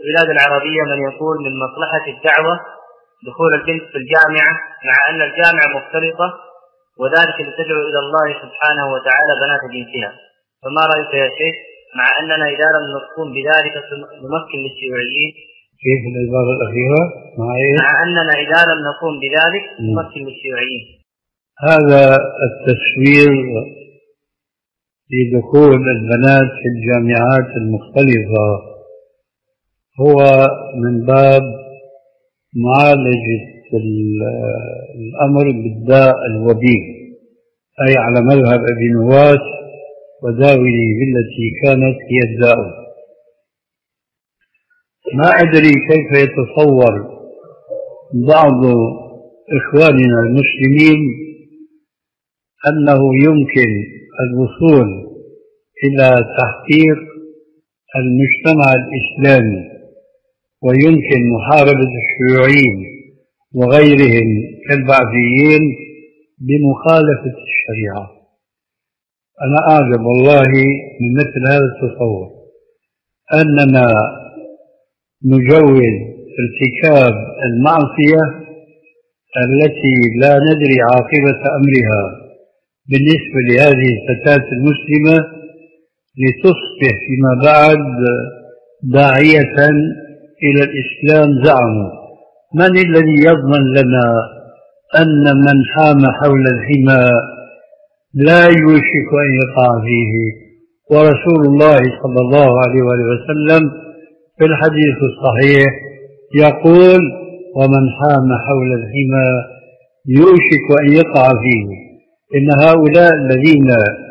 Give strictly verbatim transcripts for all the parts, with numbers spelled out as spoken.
البلاد العربية من يقول من مصلحة الدعوة دخول البنت في الجامعة مع أن الجامعة مختلطة، وذلك لتدعو إلى الله سبحانه وتعالى بنات جنسها. فما رأيك يا شيخ مع أننا إذا لم نقوم بذلك نمكن للشيوعيين؟ كيف العبارة الأخيرة؟ مع, مع أننا إذا لم نقوم بذلك نمكن للشيوعيين. هذا التسوير لدخول البنات في الجامعات المختلفة هو من باب معالجة الأمر بالداء الوبيل، أي على مذهب ابن نواس وداوني بالتي كانت هي الداء. ما أدري كيف يتصور بعض إخواننا المسلمين أنه يمكن الوصول إلى تحقيق المجتمع الإسلامي ويمكن محاربة الشيوعيين وغيرهم كالبعثيين بمخالفة الشريعة. أنا أعجب والله من مثل هذا التصور، أننا نجوز ارتكاب المعصية التي لا ندري عاقبة أمرها بالنسبة لهذه الفتاة المسلمة لتصبح فيما بعد داعية إلى الإسلام. زعموا من الذي يضمن لنا أن من حام حول الحمى لا يوشك أن يقع فيه؟ ورسول الله صلى الله عليه وسلم في الحديث الصحيح يقول ومن حام حول الحمى يوشك أن يقع فيه. إن هؤلاء الذين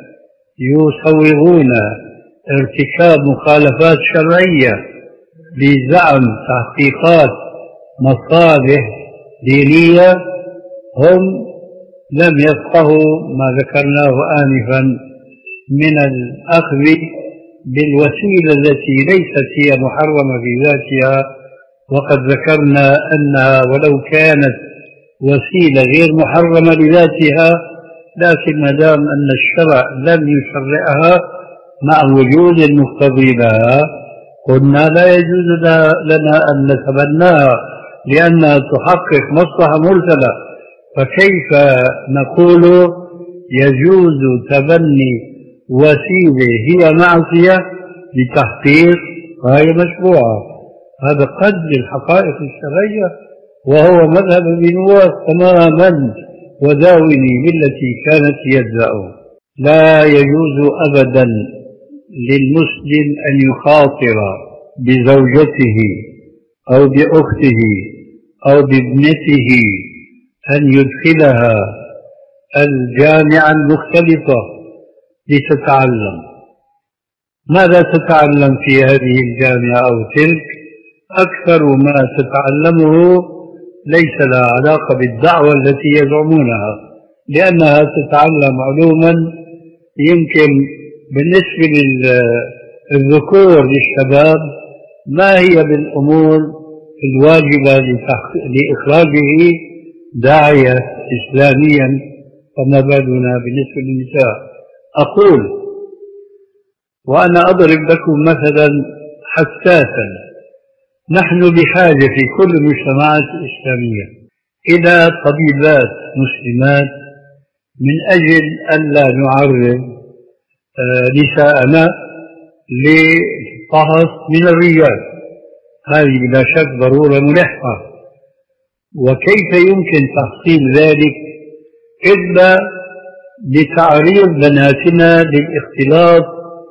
يصوغون ارتكاب مخالفات شرعية بزعم تحقيقات مصالح دينية هم لم يفقهوا ما ذكرناه آنفا من الأخذ بالوسيلة التي ليست هي محرمة في ذاتها، وقد ذكرنا أنها ولو كانت وسيلة غير محرمة لذاتها لكن ما دام أن الشرع لم يشرعها مع وجود المقتضي لها قلنا لا يجوز لنا أن نتبناها لأنها تحقق مصلحة مرسلة. فكيف نقول يجوز تبني وسيلة هي معصية لتحقيق غير مشروعة؟ هذا قد للحقائق الشرعية، وهو مذهب ابن نواس تماما وداوني بالتي كانت يدعو. لا يجوز أبدا للمسلم أن يخاطر بزوجته أو بأخته أو بابنته أن يدخلها الجامعة المختلطة لتتعلم. ماذا تتعلم في هذه الجامعة أو تلك؟ أكثر ما تتعلمه ليس لها علاقة بالدعوة التي يزعمونها، لأنها تتعلم علوما يمكن بالنسبة للذكور للشباب ما هي بالأمور الواجبة لإخراجه داعية إسلاميا، فما بالنا بالنسبة للنساء. أقول وأنا أضرب لكم مثلا حساسا، نحن بحاجة في كل المجتمعات الإسلامية إلى طبيبات مسلمات من أجل أن لا نعرض نساءنا للقهص من الرجال. هذه بلا شك ضرورة ملحة، وكيف يمكن تحصيل ذلك إلا بتعريض بناتنا للاختلاط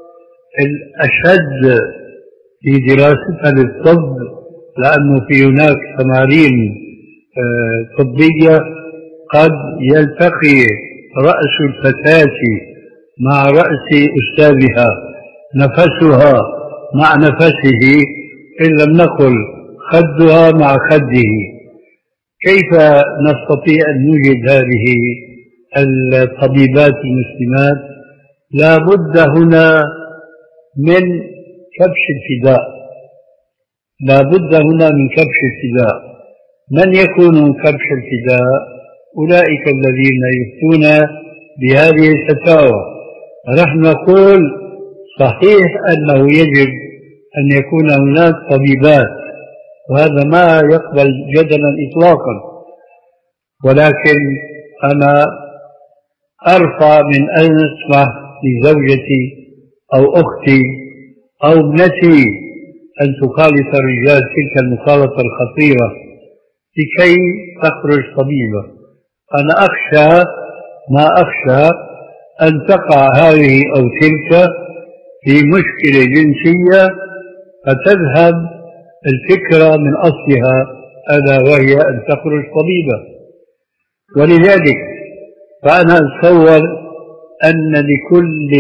الأشد في دراستها للطب، لأنه في هناك تمارين طبية قد يلتقي رأس الفتاة مع رأس أستاذها، نفسها مع نفسه، إن لم نقل خدها مع خده. كيف نستطيع أن نوجد هذه الطبيبات المسلمات؟ لا بد هنا من كبش الفداء، لا بد هنا من كبش الفداء. من يكون كبش الفداء؟ أولئك الذين يفتون بهذه الفتاوى. نحن نقول صحيح أنه يجب أن يكون هناك طبيبات، وهذا ما يقبل جدلا إطلاقا، ولكن أنا أرفع من أن أسمح لزوجتي أو أختي أو ابنتي أن تخالط الرجال تلك المخالطة الخطيرة لكي تخرج طبيبة. أنا أخشى ما أخشى أن تقع هذه أو تلك في مشكلة جنسية فتذهب الفكرة من أصلها، ألا وهي أن تخرج طبيبة. ولذلك فأنا أتصور أن لكل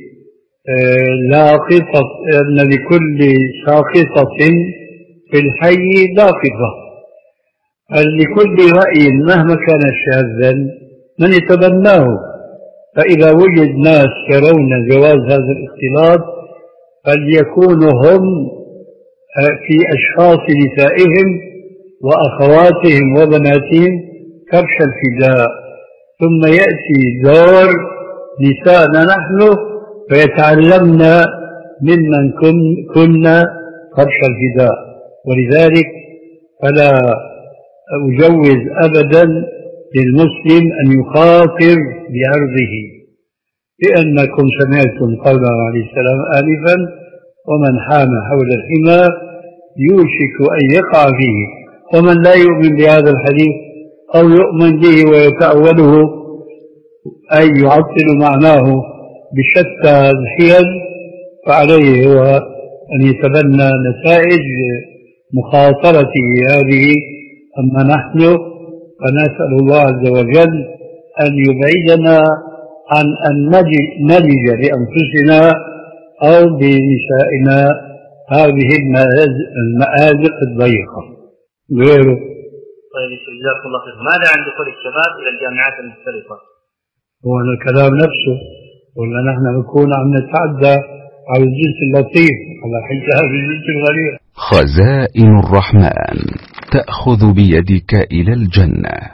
لاقطة أن لكل ساقطة في الحي لاقطة، لكل رأي مهما كان شاذا من يتبناه. فإذا وجد ناس يرون جواز هذا الاختلاط فليكونوا هم في أشخاص نسائهم وأخواتهم وبناتهم كبش الفداء، ثم يأتي دور نسائنا نحن فيتعلمن ممن كنا كبش الفداء. ولذلك فلا أجوز أبدا للمسلم أن يخاطر بعرضه، لأنكم سمعتم قوله عليه السلام آنفا: ومن حام حول الحمى يوشك أن يقع فيه. ومن لا يؤمن بهذا الحديث أو يؤمن به ويتأوله أي يعطل معناه بشتى الحيل فعليه هو أن يتبنى نتائج مخاطرته هذه. أما نحن فنسأل الله عز وجل أن يبعدنا عن أن نلج لأنفسنا أو بنسائنا هذه المآزق الضيقة غيره. طيب جزاكم الله خير. ماذا عن دخول الشباب إلى الجامعات المختلفة؟ هو الكلام نفسه، ولا نحن نكون عم نتعدى على الجنس اللطيف على حجاب الجنس الغريب؟ خزائن الرحمن تأخذ بيدك إلى الجنة.